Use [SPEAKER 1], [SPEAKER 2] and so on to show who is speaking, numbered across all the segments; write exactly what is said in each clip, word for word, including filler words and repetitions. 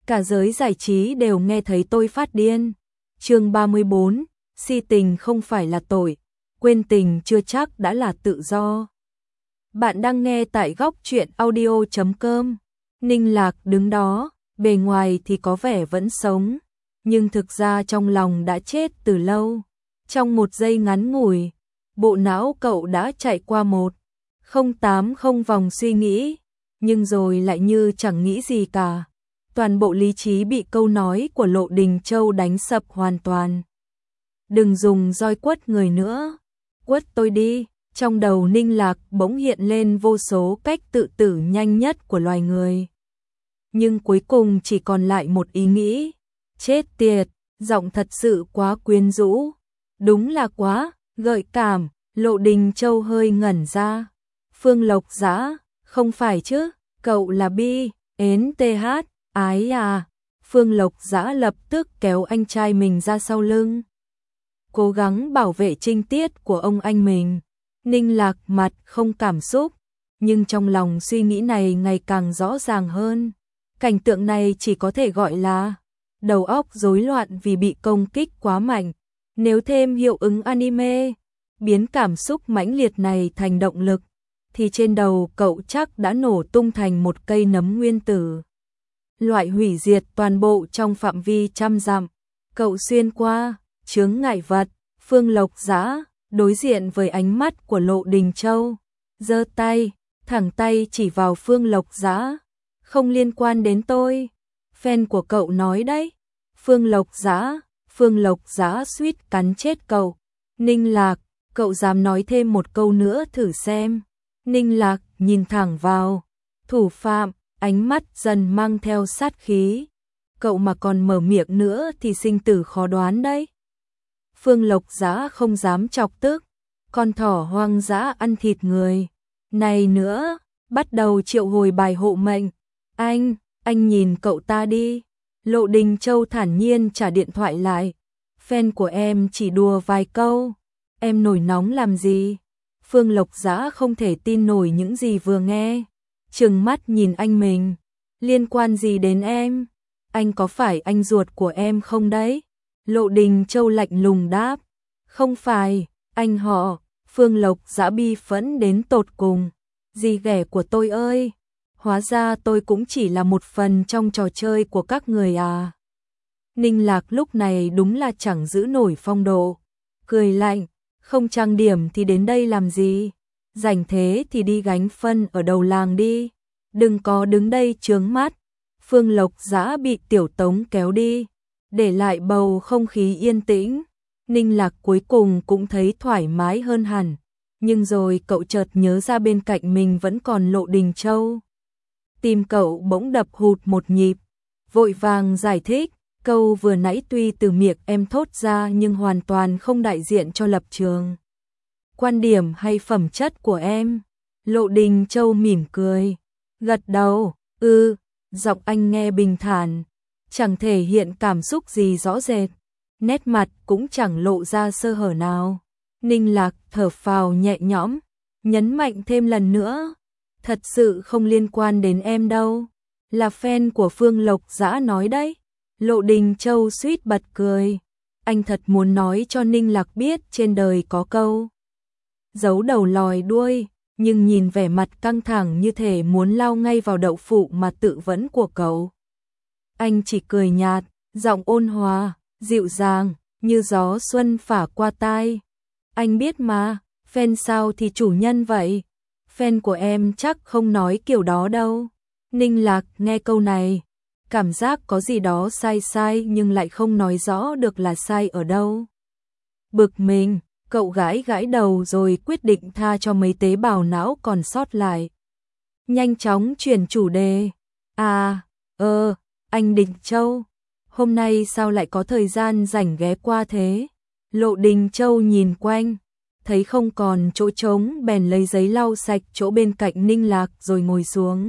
[SPEAKER 1] cả giới giải trí đều nghe thấy tôi phát điên. Chương ba mươi bốn, si tình không phải là tội, quên tình chưa chắc đã là tự do. Bạn đang nghe tại góc truyện audio chấm com. Ninh Lạc đứng đó, bề ngoài thì có vẻ vẫn sống, nhưng thực ra trong lòng đã chết từ lâu. Trong một giây ngắn ngủi, bộ não cậu đã chạy qua một không tám không vòng suy nghĩ, nhưng rồi lại như chẳng nghĩ gì cả. Toàn bộ lý trí bị câu nói của Lộ Đình Châu đánh sập hoàn toàn. Đừng dùng roi quất người nữa, quất tôi đi. Trong đầu Ninh Lạc bỗng hiện lên vô số cách tự tử nhanh nhất của loài người. Nhưng cuối cùng chỉ còn lại một ý nghĩ. Chết tiệt, giọng thật sự quá quyến rũ. Đúng là quá gợi cảm. Lộ Đình Châu hơi ngẩn ra. Phương Lộc Dã, không phải chứ, cậu là Bi, ến tê hát, ái à. Phương Lộc Dã lập tức kéo anh trai mình ra sau lưng, cố gắng bảo vệ trinh tiết của ông anh mình. Ninh Lạc mặt không cảm xúc, nhưng trong lòng suy nghĩ này ngày càng rõ ràng hơn. Cảnh tượng này chỉ có thể gọi là đầu óc rối loạn vì bị công kích quá mạnh. Nếu thêm hiệu ứng anime, biến cảm xúc mãnh liệt này thành động lực, thì trên đầu cậu chắc đã nổ tung thành một cây nấm nguyên tử, loại hủy diệt toàn bộ trong phạm vi trăm dặm. Cậu xuyên qua chướng ngại vật. Phương Lộc Dã đối diện với ánh mắt của Lộ Đình Châu, giơ tay, thẳng tay chỉ vào Phương Lộc Dã. Không liên quan đến tôi. Fan của cậu nói đấy. Phương Lộc Dã, Phương Lộc Dã suýt cắn chết cậu. Ninh Lạc, cậu dám nói thêm một câu nữa thử xem. Ninh Lạc nhìn thẳng vào thủ phạm, ánh mắt dần mang theo sát khí. Cậu mà còn mở miệng nữa thì sinh tử khó đoán đấy. Phương Lộc Dã không dám chọc tức, con thỏ hoang dã ăn thịt người. Này nữa, bắt đầu triệu hồi bài hộ mệnh. Anh, anh nhìn cậu ta đi. Lộ Đình Châu thản nhiên trả điện thoại lại. Fan của em chỉ đùa vài câu, em nổi nóng làm gì? Phương Lộc Dã không thể tin nổi những gì vừa nghe, trừng mắt nhìn anh mình. Liên quan gì đến em? Anh có phải anh ruột của em không đấy? Lộ Đình Châu lạnh lùng đáp. Không phải, anh họ. Phương Lộc Dã bi phẫn đến tột cùng. Dì ghẻ của tôi ơi, hóa ra tôi cũng chỉ là một phần trong trò chơi của các người à. Ninh Lạc lúc này đúng là chẳng giữ nổi phong độ, cười lạnh. Không trang điểm thì đến đây làm gì? Rảnh thế thì đi gánh phân ở đầu làng đi, đừng có đứng đây chướng mắt. Phương Lộc Dã bị Tiểu Tống kéo đi, để lại bầu không khí yên tĩnh. Ninh Lạc cuối cùng cũng thấy thoải mái hơn hẳn, nhưng rồi cậu chợt nhớ ra bên cạnh mình vẫn còn Lộ Đình Châu. Tim cậu bỗng đập hụt một nhịp, vội vàng giải thích. Câu vừa nãy tuy từ miệng em thốt ra nhưng hoàn toàn không đại diện cho lập trường, quan điểm hay phẩm chất của em. Lộ Đình Châu mỉm cười, gật đầu, ư, giọng anh nghe bình thản, chẳng thể hiện cảm xúc gì rõ rệt, nét mặt cũng chẳng lộ ra sơ hở nào. Ninh Lạc thở phào nhẹ nhõm, nhấn mạnh thêm lần nữa, thật sự không liên quan đến em đâu, là fan của Phương Lộc Dã nói đấy. Lộ Đình Châu suýt bật cười, anh thật muốn nói cho Ninh Lạc biết trên đời có câu giấu đầu lòi đuôi, nhưng nhìn vẻ mặt căng thẳng như thể muốn lao ngay vào đậu phụ mà tự vấn của cậu. Anh chỉ cười nhạt, giọng ôn hòa, dịu dàng, như gió xuân phả qua tai. Anh biết mà, fan sao thì chủ nhân vậy, fan của em chắc không nói kiểu đó đâu. Ninh Lạc nghe câu này, cảm giác có gì đó sai sai nhưng lại không nói rõ được là sai ở đâu. Bực mình, cậu gãi gãi đầu rồi quyết định tha cho mấy tế bào não còn sót lại. Nhanh chóng chuyển chủ đề. À, ơ, anh Đình Châu, hôm nay sao lại có thời gian rảnh ghé qua thế? Lộ Đình Châu nhìn quanh, thấy không còn chỗ trống bèn lấy giấy lau sạch chỗ bên cạnh Ninh Lạc rồi ngồi xuống.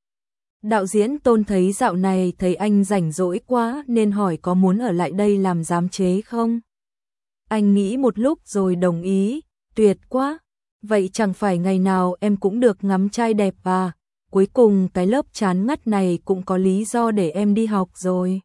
[SPEAKER 1] Đạo diễn Tôn thấy dạo này thấy anh rảnh rỗi quá nên hỏi có muốn ở lại đây làm giám chế không? Anh nghĩ một lúc rồi đồng ý, tuyệt quá. Vậy chẳng phải ngày nào em cũng được ngắm trai đẹp à? cuối cùng cái lớp chán ngắt này cũng có lý do để em đi học rồi.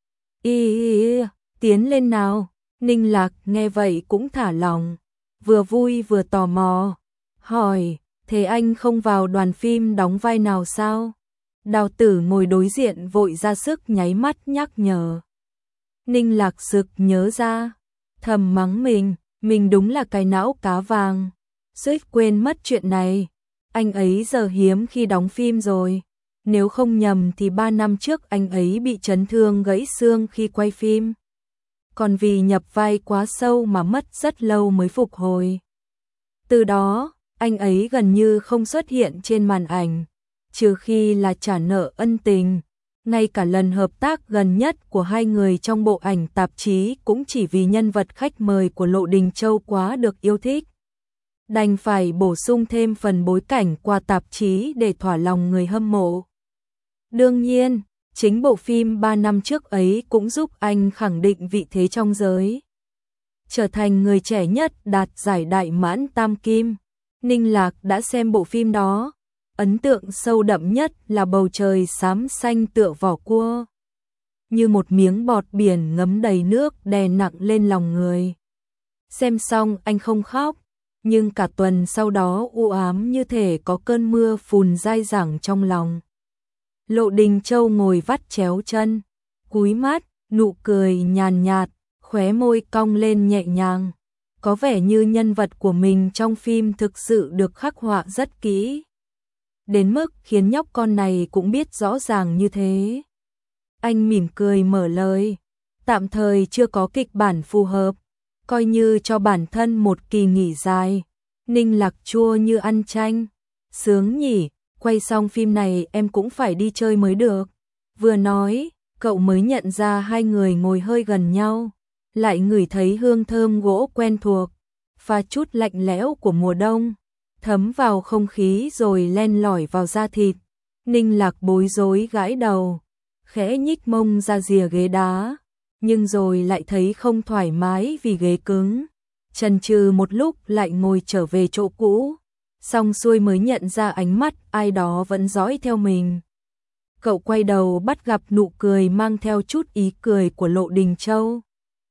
[SPEAKER 1] Y, y, y tiến lên nào. Ninh Lạc nghe vậy cũng thả lòng, vừa vui vừa tò mò, hỏi, thế anh không vào đoàn phim đóng vai nào sao? Đào Tử ngồi đối diện vội ra sức nháy mắt nhắc nhở. Ninh Lạc sực nhớ ra, thầm mắng mình, mình đúng là cái não cá vàng, suýt quên mất chuyện này. Anh ấy giờ hiếm khi đóng phim rồi, nếu không nhầm thì ba năm trước anh ấy bị chấn thương gãy xương khi quay phim. Còn vì nhập vai quá sâu mà mất rất lâu mới phục hồi. Từ đó, anh ấy gần như không xuất hiện trên màn ảnh, trừ khi là trả nợ ân tình. Ngay cả lần hợp tác gần nhất của hai người trong bộ ảnh tạp chí cũng chỉ vì nhân vật khách mời của Lộ Đình Châu quá được yêu thích. Đành phải bổ sung thêm phần bối cảnh qua tạp chí để thỏa lòng người hâm mộ. Đương nhiên, chính bộ phim ba năm trước ấy cũng giúp anh khẳng định vị thế trong giới. Trở thành người trẻ nhất đạt giải Đại Mãn Tam Kim. Ninh Lạc đã xem bộ phim đó. Ấn tượng sâu đậm nhất là bầu trời xám xanh tựa vỏ cua. Như một miếng bọt biển ngấm đầy nước đè nặng lên lòng người. Xem xong anh không khóc, nhưng cả tuần sau đó u ám như thể có cơn mưa phùn dai dẳng trong lòng. Lộ Đình Châu ngồi vắt chéo chân, cúi mắt, nụ cười nhàn nhạt, khóe môi cong lên nhẹ nhàng. Có vẻ như nhân vật của mình trong phim thực sự được khắc họa rất kỹ. Đến mức khiến nhóc con này cũng biết rõ ràng như thế. Anh mỉm cười mở lời, tạm thời chưa có kịch bản phù hợp, coi như cho bản thân một kỳ nghỉ dài. Ninh Lạc chua như ăn chanh, sướng nhỉ, quay xong phim này em cũng phải đi chơi mới được. Vừa nói, cậu mới nhận ra hai người ngồi hơi gần nhau, lại ngửi thấy hương thơm gỗ quen thuộc, pha chút lạnh lẽo của mùa đông, thấm vào không khí rồi len lỏi vào da thịt. Ninh Lạc bối rối gãi đầu, khẽ nhích mông ra rìa ghế đá, nhưng rồi lại thấy không thoải mái vì ghế cứng. Chần chừ một lúc lại ngồi trở về chỗ cũ, xong xuôi mới nhận ra ánh mắt ai đó vẫn dõi theo mình. Cậu quay đầu bắt gặp nụ cười mang theo chút ý cười của Lộ Đình Châu.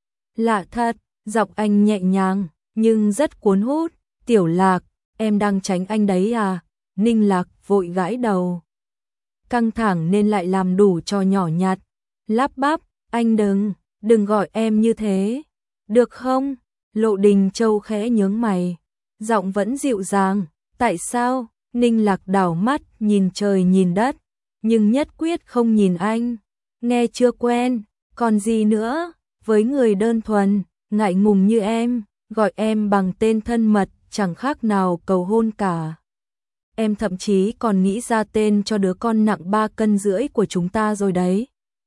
[SPEAKER 1] Lạ thật, giọng anh nhẹ nhàng, nhưng rất cuốn hút. Tiểu Lạc, em đang tránh anh đấy à? Ninh Lạc vội gãi đầu. Căng thẳng nên lại làm đủ trò nhỏ nhặt. Lắp bắp, anh đừng, đừng gọi em như thế. Được không? Lộ Đình Châu khẽ nhướng mày. Giọng vẫn dịu dàng. Tại sao? Ninh Lạc đảo mắt nhìn trời nhìn đất, nhưng nhất quyết không nhìn anh. Nghe chưa quen, còn gì nữa? Với người đơn thuần, ngại ngùng như em, gọi em bằng tên thân mật chẳng khác nào cầu hôn cả. Em thậm chí còn nghĩ ra tên cho đứa con nặng ba cân rưỡi của chúng ta rồi đấy.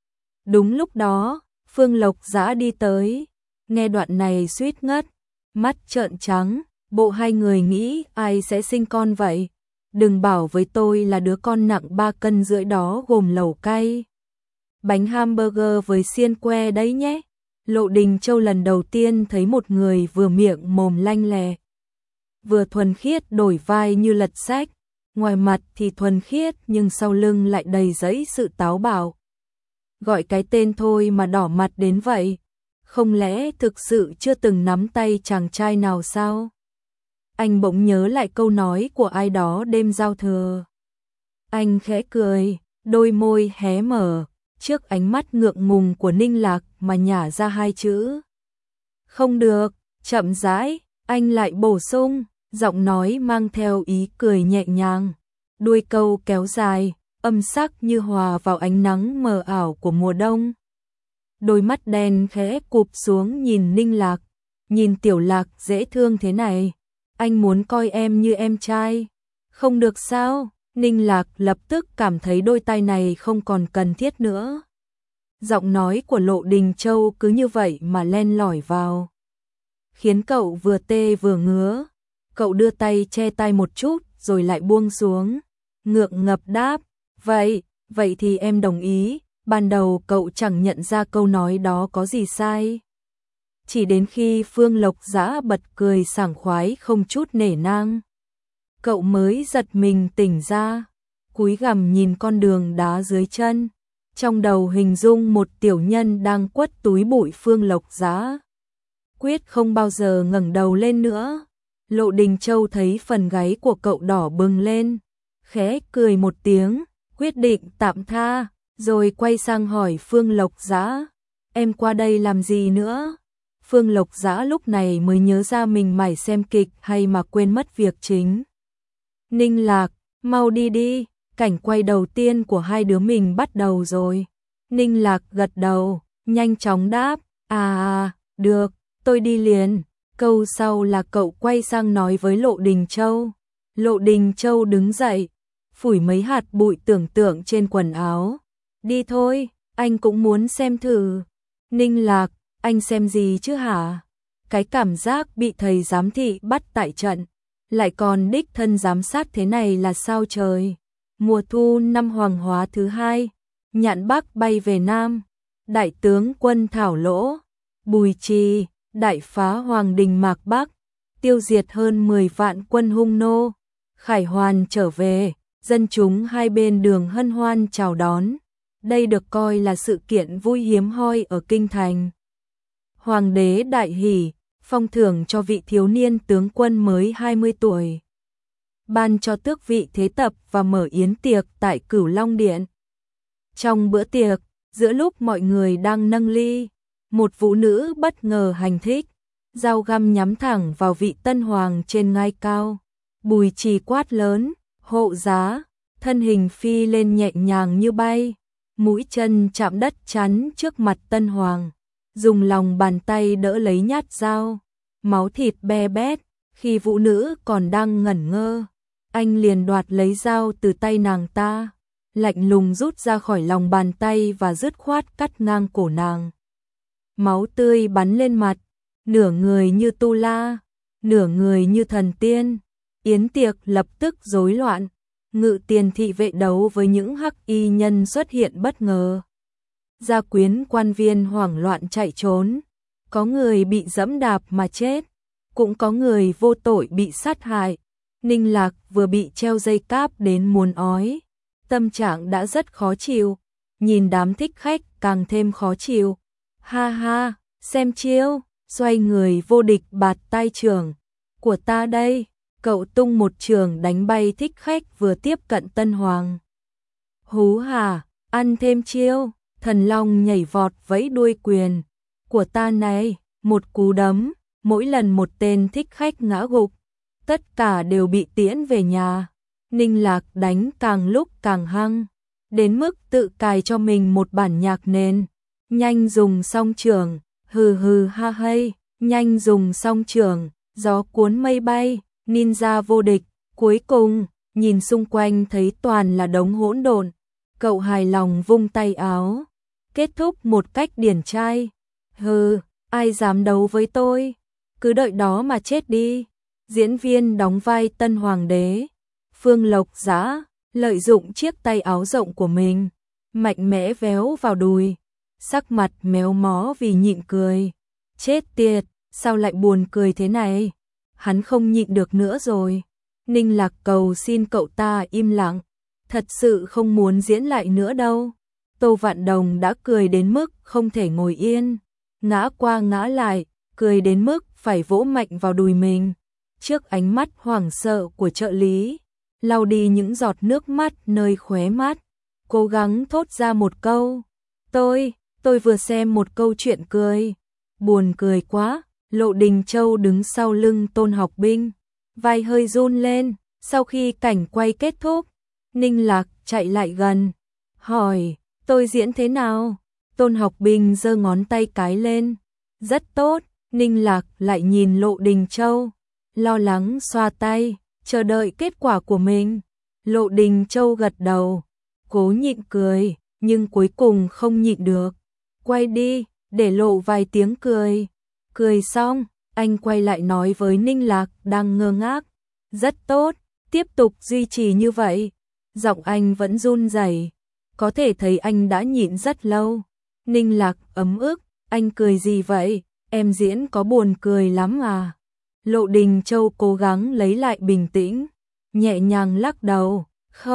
[SPEAKER 1] Đúng lúc đó, Phương Lộc Dã đi tới, nghe đoạn này suýt ngất, mắt trợn trắng, bộ hai người nghĩ ai sẽ sinh con vậy? Đừng bảo với tôi là đứa con nặng ba cân rưỡi đó gồm lẩu cay, bánh hamburger với xiên que đấy nhé. Lộ Đình Châu lần đầu tiên thấy một người vừa miệng mồm lanh lẹ, vừa thuần khiết đổi vai như lật sách, ngoài mặt thì thuần khiết nhưng sau lưng lại đầy dẫy sự táo bạo. Gọi cái tên thôi mà đỏ mặt đến vậy, không lẽ thực sự chưa từng nắm tay chàng trai nào sao? Anh bỗng nhớ lại câu nói của ai đó đêm giao thừa. Anh khẽ cười, đôi môi hé mở, trước ánh mắt ngượng ngùng của Ninh Lạc mà nhả ra hai chữ. Không được, chậm rãi, anh lại bổ sung, giọng nói mang theo ý cười nhẹ nhàng. Đuôi câu kéo dài, âm sắc như hòa vào ánh nắng mờ ảo của mùa đông. Đôi mắt đen khẽ cụp xuống nhìn Ninh Lạc, nhìn Tiểu Lạc dễ thương thế này, anh muốn coi em như em trai. Không được sao? Ninh Lạc lập tức cảm thấy đôi tay này không còn cần thiết nữa. Giọng nói của Lộ Đình Châu cứ như vậy mà len lỏi vào, khiến cậu vừa tê vừa ngứa. Cậu đưa tay che tay một chút rồi lại buông xuống, ngượng ngập đáp, vậy, vậy thì em đồng ý. Ban đầu cậu chẳng nhận ra câu nói đó có gì sai. Chỉ đến khi Phương Lộc Dã bật cười sảng khoái không chút nể nang, cậu mới giật mình tỉnh ra. cúi gằm nhìn con đường đá dưới chân, trong đầu hình dung một tiểu nhân đang quất túi bụi. Phương Lộc Giá quyết không bao giờ ngẩng đầu lên nữa. Lộ Đình Châu thấy phần gáy của cậu đỏ bừng lên, khẽ cười một tiếng, quyết định tạm tha, rồi quay sang hỏi Phương Lộc Giá, em qua đây làm gì nữa? Phương Lộc Giá lúc này mới nhớ ra mình mải xem kịch hay mà quên mất việc chính. Ninh Lạc, mau đi đi, cảnh quay đầu tiên của hai đứa mình bắt đầu rồi. Ninh Lạc gật đầu, nhanh chóng đáp, à à, được, tôi đi liền. Câu sau là cậu quay sang nói với Lộ Đình Châu. Lộ Đình Châu đứng dậy, phủi mấy hạt bụi tưởng tượng trên quần áo. Đi thôi, anh cũng muốn xem thử. Ninh Lạc, anh xem gì chứ hả? Cái cảm giác bị thầy giám thị bắt tại trận, lại còn đích thân giám sát thế này là sao trời? Mùa thu năm Hoàng Hóa thứ hai, Nhạn Bắc bay về Nam, đại tướng quân Thảo Lỗ, Bùi Trì, đại phá Hoàng Đình Mạc Bắc, tiêu diệt hơn mười vạn quân hung nô, khải hoàn trở về, dân chúng hai bên đường hân hoan chào đón. Đây được coi là sự kiện vui hiếm hoi ở kinh thành. Hoàng đế đại hỉ, phong thưởng cho vị thiếu niên tướng quân mới hai mươi tuổi. Ban cho tước vị thế tập và mở yến tiệc tại Cửu Long Điện. Trong bữa tiệc, giữa lúc mọi người đang nâng ly, một vũ nữ bất ngờ hành thích, dao găm nhắm thẳng vào vị tân hoàng trên ngai cao. Bùi Trì quát lớn, hộ giá, thân hình phi lên nhẹ nhàng như bay, mũi chân chạm đất chắn trước mặt tân hoàng, dùng lòng bàn tay đỡ lấy nhát dao, máu thịt be bét. Khi vũ nữ còn đang ngẩn ngơ, anh liền đoạt lấy dao từ tay nàng ta, lạnh lùng rút ra khỏi lòng bàn tay và dứt khoát cắt ngang cổ nàng. Máu tươi bắn lên mặt, nửa người như tu la, nửa người như thần tiên. Yến tiệc lập tức rối loạn, Ngự Tiền thị vệ đấu với những hắc y nhân xuất hiện bất ngờ. Gia quyến quan viên hoảng loạn chạy trốn, có người bị giẫm đạp mà chết, cũng có người vô tội bị sát hại. Ninh Lạc vừa bị treo dây cáp đến muốn ói, tâm trạng đã rất khó chịu, nhìn đám thích khách càng thêm khó chịu. Ha ha, xem chiêu, xoay người vô địch bạt tai trưởng của ta đây. Cậu tung một trường đánh bay thích khách vừa tiếp cận tân hoàng. Hú hà, ăn thêm chiêu, thần long nhảy vọt vẫy đuôi quyền của ta này, một cú đấm, mỗi lần một tên thích khách ngã gục, tất cả đều bị tiễn về nhà. Ninh Lạc đánh càng lúc càng hăng, đến mức tự cài cho mình một bản nhạc nền. Nhanh dùng song trường, hừ hừ ha hay, nhanh dùng song trường, gió cuốn mây bay, ninja vô địch. Cuối cùng, nhìn xung quanh thấy toàn là đống hỗn độn, cậu hài lòng vung tay áo, kết thúc một cách điển trai. Hừ, ai dám đấu với tôi, cứ đợi đó mà chết đi. Diễn viên đóng vai tân hoàng đế, Phương Lộc Giá, lợi dụng chiếc tay áo rộng của mình, mạnh mẽ véo vào đùi, sắc mặt méo mó vì nhịn cười. Chết tiệt, sao lại buồn cười thế này? Hắn không nhịn được nữa rồi. Ninh Lạc cầu xin cậu ta im lặng, thật sự không muốn diễn lại nữa đâu. Tô Vạn Đồng đã cười đến mức không thể ngồi yên, ngã qua ngã lại, cười đến mức phải vỗ mạnh vào đùi mình. Trước ánh mắt hoảng sợ của trợ lý, lau đi những giọt nước mắt nơi khóe mắt, cố gắng thốt ra một câu. Tôi, tôi vừa xem một câu chuyện cười. Buồn cười quá. Lộ Đình Châu đứng sau lưng Tôn Học Binh, vai hơi run lên. Sau khi cảnh quay kết thúc, Ninh Lạc chạy lại gần, hỏi, tôi diễn thế nào? Tôn Học Binh giơ ngón tay cái lên. Rất tốt. Ninh Lạc lại nhìn Lộ Đình Châu, lo lắng xoa tay, chờ đợi kết quả của mình. Lộ Đình Châu gật đầu, cố nhịn cười, nhưng cuối cùng không nhịn được. Quay đi, để lộ vài tiếng cười. Cười xong, anh quay lại nói với Ninh Lạc đang ngơ ngác. Rất tốt, tiếp tục duy trì như vậy. Giọng anh vẫn run rẩy, có thể thấy anh đã nhịn rất lâu. Ninh Lạc ấm ức, anh cười gì vậy? Em diễn có buồn cười lắm à? Lộ Đình Châu cố gắng lấy lại bình tĩnh, nhẹ nhàng lắc đầu. Không,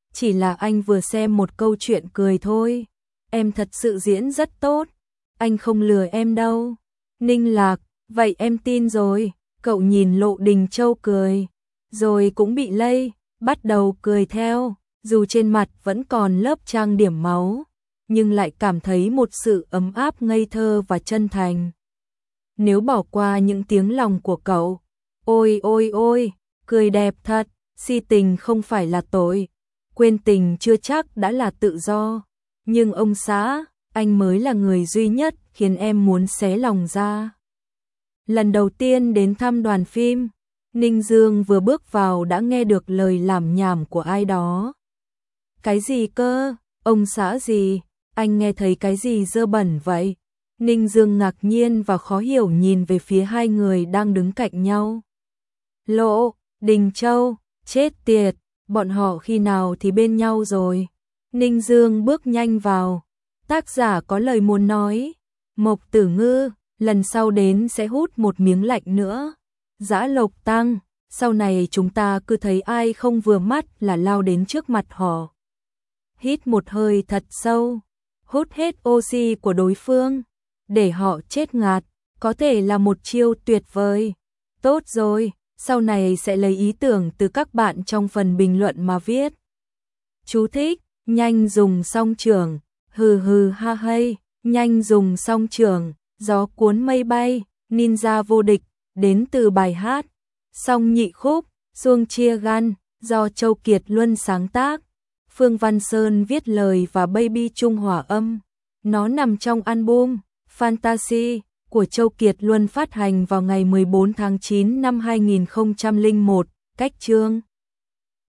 [SPEAKER 1] chỉ là anh vừa xem một câu chuyện cười thôi. Em thật sự diễn rất tốt, anh không lừa em đâu. Ninh Lạc, vậy em tin rồi. Cậu nhìn Lộ Đình Châu cười, rồi cũng bị lây, bắt đầu cười theo, dù trên mặt vẫn còn lớp trang điểm máu, nhưng lại cảm thấy một sự ấm áp ngây thơ và chân thành. Nếu bỏ qua những tiếng lòng của cậu, ôi ôi ôi, cười đẹp thật, si tình không phải là tội, quên tình chưa chắc đã là tự do, nhưng ông xã, anh mới là người duy nhất khiến em muốn xé lòng ra. Lần đầu tiên đến thăm đoàn phim, Ninh Dương vừa bước vào đã nghe được lời lảm nhảm của ai đó. Cái gì cơ? Ông xã gì? Anh nghe thấy cái gì dơ bẩn vậy? Ninh Dương ngạc nhiên và khó hiểu nhìn về phía hai người đang đứng cạnh nhau. Lộ Đình Châu, chết tiệt, bọn họ khi nào thì bên nhau rồi? Ninh Dương bước nhanh vào. Tác giả có lời muốn nói. Mộc Tử Ngư, lần sau đến sẽ hút một miếng lạnh nữa. Dã Lộc Tăng, sau này chúng ta cứ thấy ai không vừa mắt là lao đến trước mặt họ. Hít một hơi thật sâu, hút hết oxy của đối phương, để họ chết ngạt, có thể là một chiêu tuyệt vời. Tốt rồi, sau này sẽ lấy ý tưởng từ các bạn trong phần bình luận mà viết. Chú thích, nhanh dùng song trường, hừ hừ ha hay, nhanh dùng song trường, gió cuốn mây bay, ninja vô địch, đến từ bài hát Song Nhị Khúc, Xuông Chia Gan, do Châu Kiệt Luân sáng tác, Phương Văn Sơn viết lời và Baby Trung hòa âm. Nó nằm trong album Fantasy của Châu Kiệt Luân phát hành vào ngày mười bốn tháng chín năm hai nghìn không trăm lẻ một, cách chương